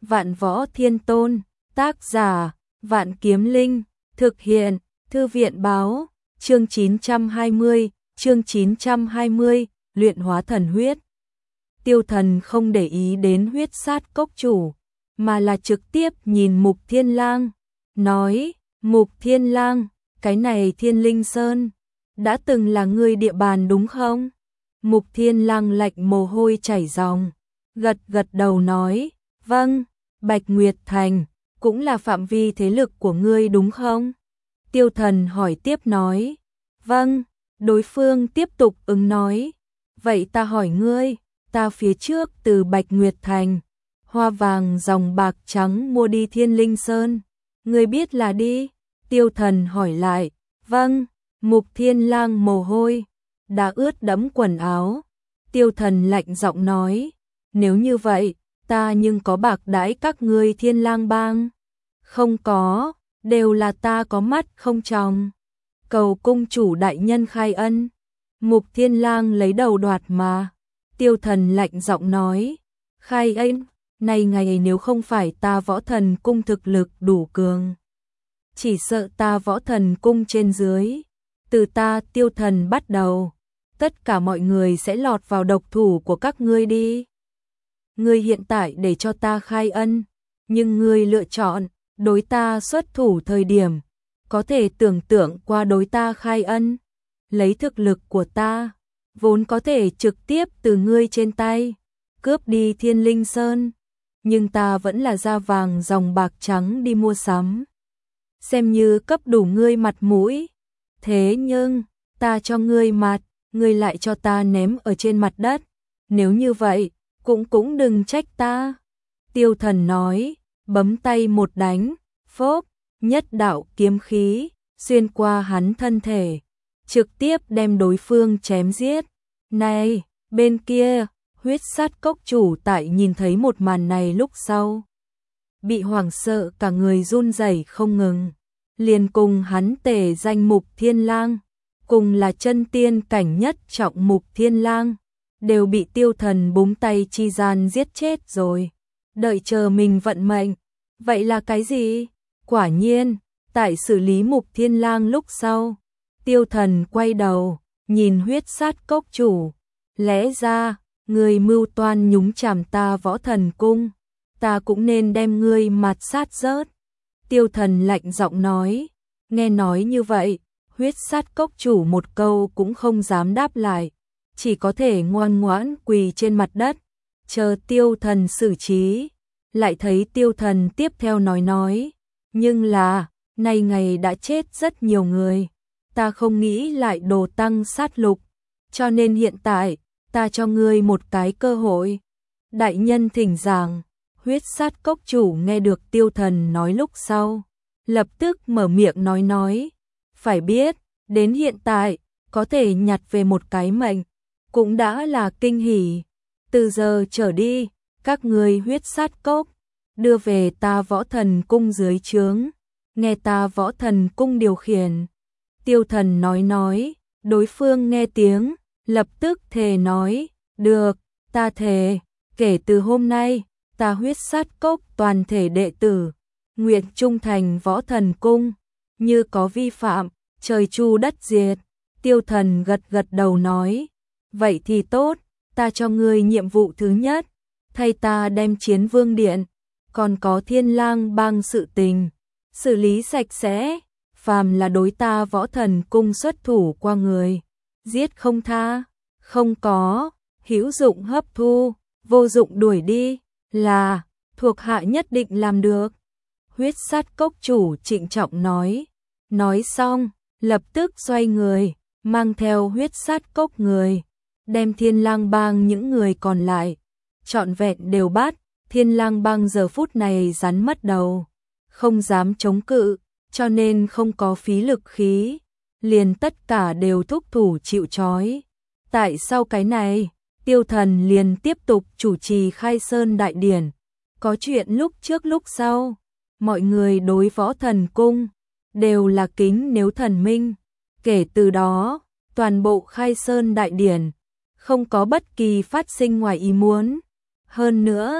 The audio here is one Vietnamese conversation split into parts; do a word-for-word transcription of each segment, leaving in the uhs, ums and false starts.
Vạn Võ Thiên Tôn, tác giả, Vạn Kiếm Linh, thực hiện, Thư viện báo, chương chín trăm hai mươi, chương chín trăm hai mươi, luyện hóa thần huyết. Tiêu Thần không để ý đến huyết sát cốc chủ, mà là trực tiếp nhìn Mục Thiên Lang, nói, Mục Thiên Lang, cái này Thiên Linh Sơn, đã từng là ngươi địa bàn đúng không? Mục Thiên Lang lạnh mồ hôi chảy ròng, gật gật đầu nói, vâng, Bạch Nguyệt Thành, cũng là phạm vi thế lực của ngươi đúng không? Tiêu Thần hỏi tiếp nói, vâng, đối phương tiếp tục ứng nói, vậy ta hỏi ngươi, ta phía trước từ Bạch Nguyệt Thành, hoa vàng dòng bạc trắng mua đi Thiên Linh Sơn, ngươi biết là đi? Tiêu Thần hỏi lại, vâng, Mục Thiên Lang mồ hôi đã ướt đẫm quần áo. Tiêu Thần lạnh giọng nói, nếu như vậy, ta nhưng có bạc đãi các ngươi Thiên Lang bang? Không có, đều là ta có mắt không tròng. Cầu cung chủ đại nhân khai ân. Mục Thiên Lang lấy đầu đoạt mà. Tiêu Thần lạnh giọng nói, khai ân, này ngày nếu không phải ta Võ Thần cung thực lực đủ cường, chỉ sợ ta Võ Thần cung trên dưới, từ ta Tiêu Thần bắt đầu, tất cả mọi người sẽ lọt vào độc thủ của các ngươi đi. Ngươi hiện tại để cho ta khai ân, nhưng ngươi lựa chọn đối ta xuất thủ thời điểm, có thể tưởng tượng qua đối ta khai ân, lấy thực lực của ta, vốn có thể trực tiếp từ ngươi trên tay cướp đi Thiên Linh Sơn, nhưng ta vẫn là ra vàng dòng bạc trắng đi mua sắm, xem như cấp đủ ngươi mặt mũi. Thế nhưng, ta cho ngươi mặt, ngươi lại cho ta ném ở trên mặt đất, nếu như vậy, cũng cũng đừng trách ta. Tiêu Thần nói, bấm tay một đánh, phốp, nhất đạo kiếm khí, xuyên qua hắn thân thể, trực tiếp đem đối phương chém giết. Này, bên kia, huyết sát cốc chủ tại nhìn thấy một màn này lúc sau, bị hoảng sợ cả người run rẩy không ngừng, liền cùng hắn tề danh Mục Thiên Lang, cùng là chân tiên cảnh nhất trọng Mục Thiên Lang, đều bị Tiêu Thần búng tay chi gian giết chết rồi. Đợi chờ mình vận mệnh, vậy là cái gì? Quả nhiên, tại xử lý Mục Thiên Lang lúc sau, Tiêu Thần quay đầu, nhìn huyết sát cốc chủ, lẽ ra, người mưu toan nhúng chàm ta Võ Thần cung, ta cũng nên đem ngươi mạt sát rớt. Tiêu Thần lạnh giọng nói, nghe nói như vậy, huyết sát cốc chủ một câu cũng không dám đáp lại, chỉ có thể ngoan ngoãn quỳ trên mặt đất, chờ Tiêu Thần xử trí. Lại thấy Tiêu Thần tiếp theo nói nói, nhưng là, nay ngày đã chết rất nhiều người, ta không nghĩ lại đồ tăng sát lục, cho nên hiện tại, ta cho ngươi một cái cơ hội. Đại nhân thỉnh giảng. Huyết sát cốc chủ nghe được Tiêu Thần nói lúc sau, lập tức mở miệng nói nói, phải biết, đến hiện tại, có thể nhặt về một cái mệnh, cũng đã là kinh hỉ. Từ giờ trở đi, các ngươi huyết sát cốc, đưa về ta Võ Thần cung dưới trướng, nghe ta Võ Thần cung điều khiển. Tiêu Thần nói nói, đối phương nghe tiếng, lập tức thề nói, được, ta thề, kể từ hôm nay, ta huyết sát cốc toàn thể đệ tử, nguyện trung thành Võ Thần cung, như có vi phạm, trời chu đất diệt. Tiêu Thần gật gật đầu nói, vậy thì tốt, ta cho ngươi nhiệm vụ thứ nhất, thay ta đem Chiến Vương Điện, còn có Thiên Lang bang sự tình, xử lý sạch sẽ, phàm là đối ta Võ Thần cung xuất thủ qua người, giết không tha, không có, hữu dụng hấp thu, vô dụng đuổi đi, là, thuộc hạ nhất định làm được. Huyết sát cốc chủ trịnh trọng nói, nói xong, lập tức xoay người, mang theo huyết sát cốc người, đem Thiên Lang bang những người còn lại, trọn vẹn đều bắt. Thiên Lang bang giờ phút này rắn mất đầu, không dám chống cự, cho nên không có phí lực khí, liền tất cả đều thúc thủ chịu trói. Tại sau cái này, Tiêu Thần liền tiếp tục chủ trì khai sơn đại điển, có chuyện lúc trước lúc sau, mọi người đối Võ Thần cung, đều là kính nếu thần minh, kể từ đó, toàn bộ khai sơn đại điển, không có bất kỳ phát sinh ngoài ý muốn. Hơn nữa,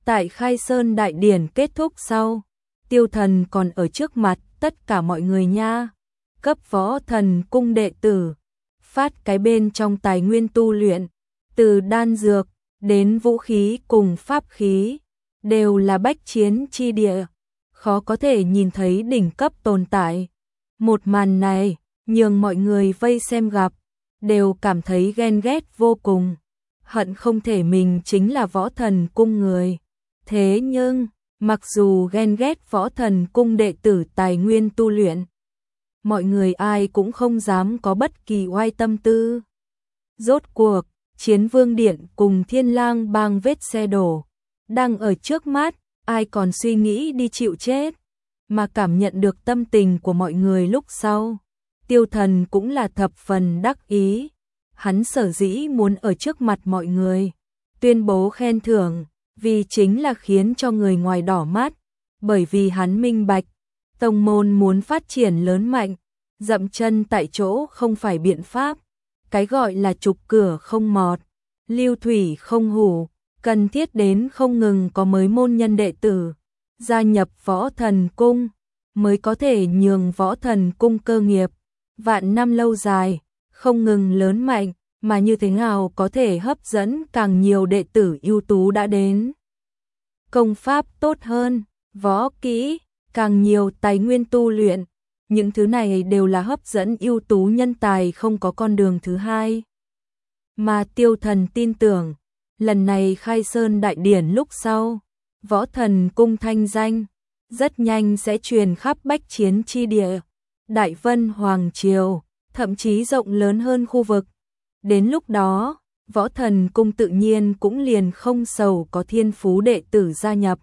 Tại Khai Sơn đại điển kết thúc sau, Tiêu Thần còn ở trước mặt tất cả mọi người nha, cấp Võ Thần cung đệ tử, phát cái bên trong tài nguyên tu luyện, từ đan dược đến vũ khí cùng pháp khí, đều là bách chiến chi địa, khó có thể nhìn thấy đỉnh cấp tồn tại. Một màn này, nhường mọi người vây xem gặp, đều cảm thấy ghen ghét vô cùng, hận không thể mình chính là Võ Thần cung người. Thế nhưng, mặc dù ghen ghét Võ Thần cung đệ tử tài nguyên tu luyện, mọi người ai cũng không dám có bất kỳ oai tâm tư. Rốt cuộc, Chiến Vương Điện cùng Thiên Lang Bang vết xe đổ, đang ở trước mắt, ai còn suy nghĩ đi chịu chết, mà cảm nhận được tâm tình của mọi người lúc sau. Tiêu Thần cũng là thập phần đắc ý, hắn sở dĩ muốn ở trước mặt mọi người, tuyên bố khen thưởng, vì chính là khiến cho người ngoài đỏ mắt, bởi vì hắn minh bạch, tông môn muốn phát triển lớn mạnh, dậm chân tại chỗ không phải biện pháp, cái gọi là trục cửa không mọt, lưu thủy không hủ, cần thiết đến không ngừng có mới môn nhân đệ tử, gia nhập Võ Thần cung, mới có thể nhường Võ Thần cung cơ nghiệp, vạn năm lâu dài, không ngừng lớn mạnh, mà như thế nào có thể hấp dẫn càng nhiều đệ tử ưu tú đã đến. Công pháp tốt hơn, võ kỹ, càng nhiều tài nguyên tu luyện, những thứ này đều là hấp dẫn ưu tú nhân tài không có con đường thứ hai. Mà Tiêu Thần tin tưởng, lần này Khai Sơn đại điển lúc sau, Võ Thần cung thanh danh, rất nhanh sẽ truyền khắp bách chiến chi địa, Đại Vân Hoàng Triều, thậm chí rộng lớn hơn khu vực. Đến lúc đó, Võ Thần cung tự nhiên cũng liền không sầu có thiên phú đệ tử gia nhập.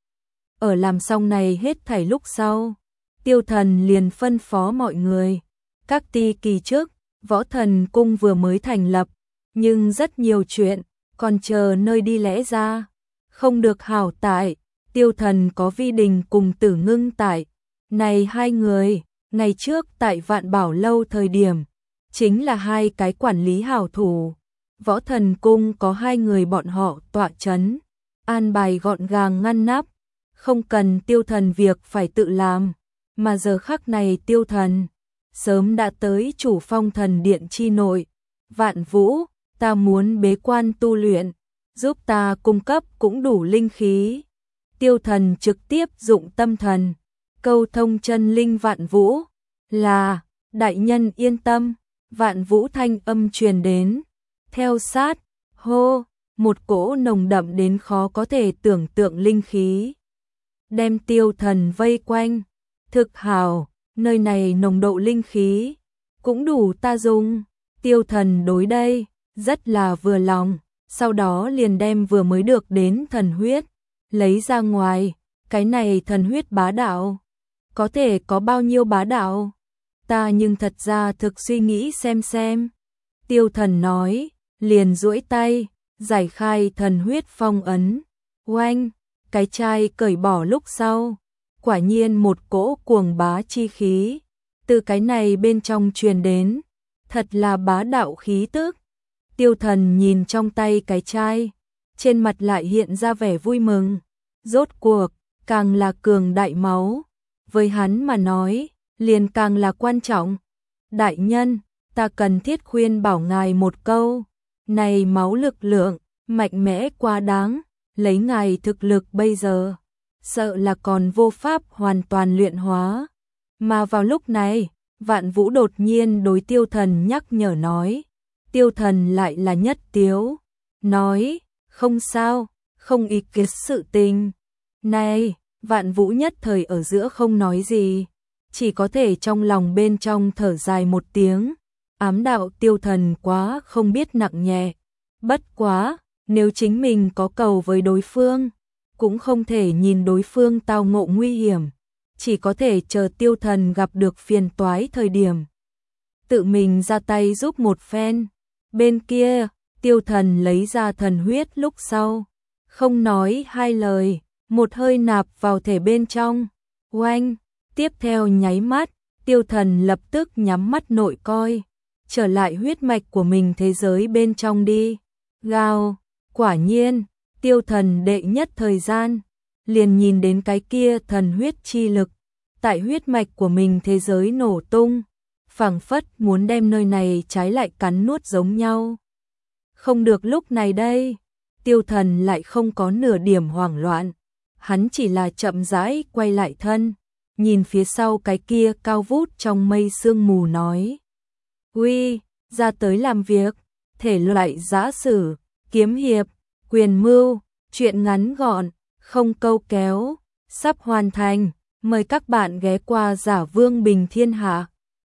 Ở làm xong này hết thảy lúc sau, Tiêu Thần liền phân phó mọi người, các ti kỳ trước, Võ Thần cung vừa mới thành lập, nhưng rất nhiều chuyện, còn chờ nơi đi lẽ ra, không được hảo tại, Tiêu Thần có Vi Đình cùng Tử Ngưng tại, này hai người, ngày trước tại Vạn Bảo lâu thời điểm, chính là hai cái quản lý hảo thủ. Võ Thần cung có hai người bọn họ tọa chấn, an bài gọn gàng ngăn nắp, không cần Tiêu Thần việc phải tự làm, mà giờ khắc này Tiêu Thần sớm đã tới chủ phong thần điện chi nội. Vạn Vũ, ta muốn bế quan tu luyện, giúp ta cung cấp cũng đủ linh khí. Tiêu Thần trực tiếp dụng tâm thần, câu thông chân linh Vạn Vũ, là, đại nhân yên tâm. Vạn Vũ thanh âm truyền đến, theo sát, hô, một cỗ nồng đậm đến khó có thể tưởng tượng linh khí, đem Tiêu Thần vây quanh. Thực hào, nơi này nồng độ linh khí, cũng đủ ta dùng. Tiêu Thần đối đây, rất là vừa lòng, sau đó liền đem vừa mới được đến thần huyết, lấy ra ngoài, cái này thần huyết bá đạo, có thể có bao nhiêu bá đạo? Ta nhưng thật ra thực suy nghĩ xem xem. Tiêu Thần nói, liền duỗi tay, giải khai thần huyết phong ấn. Oanh, cái chai cởi bỏ lúc sau, quả nhiên một cỗ cuồng bá chi khí, từ cái này bên trong truyền đến, thật là bá đạo khí tức. Tiêu Thần nhìn trong tay cái chai, trên mặt lại hiện ra vẻ vui mừng, rốt cuộc, càng là cường đại máu, với hắn mà nói, liền càng là quan trọng. Đại nhân, ta cần thiết khuyên bảo ngài một câu, này máu lực lượng, mạnh mẽ quá đáng, lấy ngài thực lực bây giờ, sợ là còn vô pháp hoàn toàn luyện hóa. Mà vào lúc này, Vạn Vũ đột nhiên đối Tiêu Thần nhắc nhở nói, Tiêu Thần lại là nhất tiếu, nói, không sao, không ý kiến sự tình. Này, Vạn Vũ nhất thời ở giữa không nói gì, chỉ có thể trong lòng bên trong thở dài một tiếng, ám đạo Tiêu Thần quá không biết nặng nhẹ. Bất quá, nếu chính mình có cầu với đối phương, cũng không thể nhìn đối phương tao ngộ nguy hiểm, chỉ có thể chờ Tiêu Thần gặp được phiền toái thời điểm, tự mình ra tay giúp một phen. Bên kia, Tiêu Thần lấy ra thần huyết lúc sau, không nói hai lời, một hơi nạp vào thể bên trong. Oanh, tiếp theo nháy mắt, Tiêu Thần lập tức nhắm mắt nội coi, trở lại huyết mạch của mình thế giới bên trong đi. Gào, quả nhiên, Tiêu Thần đệ nhất thời gian, liền nhìn đến cái kia thần huyết chi lực, tại huyết mạch của mình thế giới nổ tung, phảng phất muốn đem nơi này trái lại cắn nuốt giống nhau. Không được, lúc này đây, Tiêu Thần lại không có nửa điểm hoảng loạn, hắn chỉ là chậm rãi quay lại thân, nhìn phía sau cái kia cao vút trong mây sương mù nói: "Uy, ra tới làm việc, thể loại giã sử, kiếm hiệp, quyền mưu, truyện ngắn gọn, không câu kéo, sắp hoàn thành, mời các bạn ghé qua Giả Vương Bình Thiên Hạ."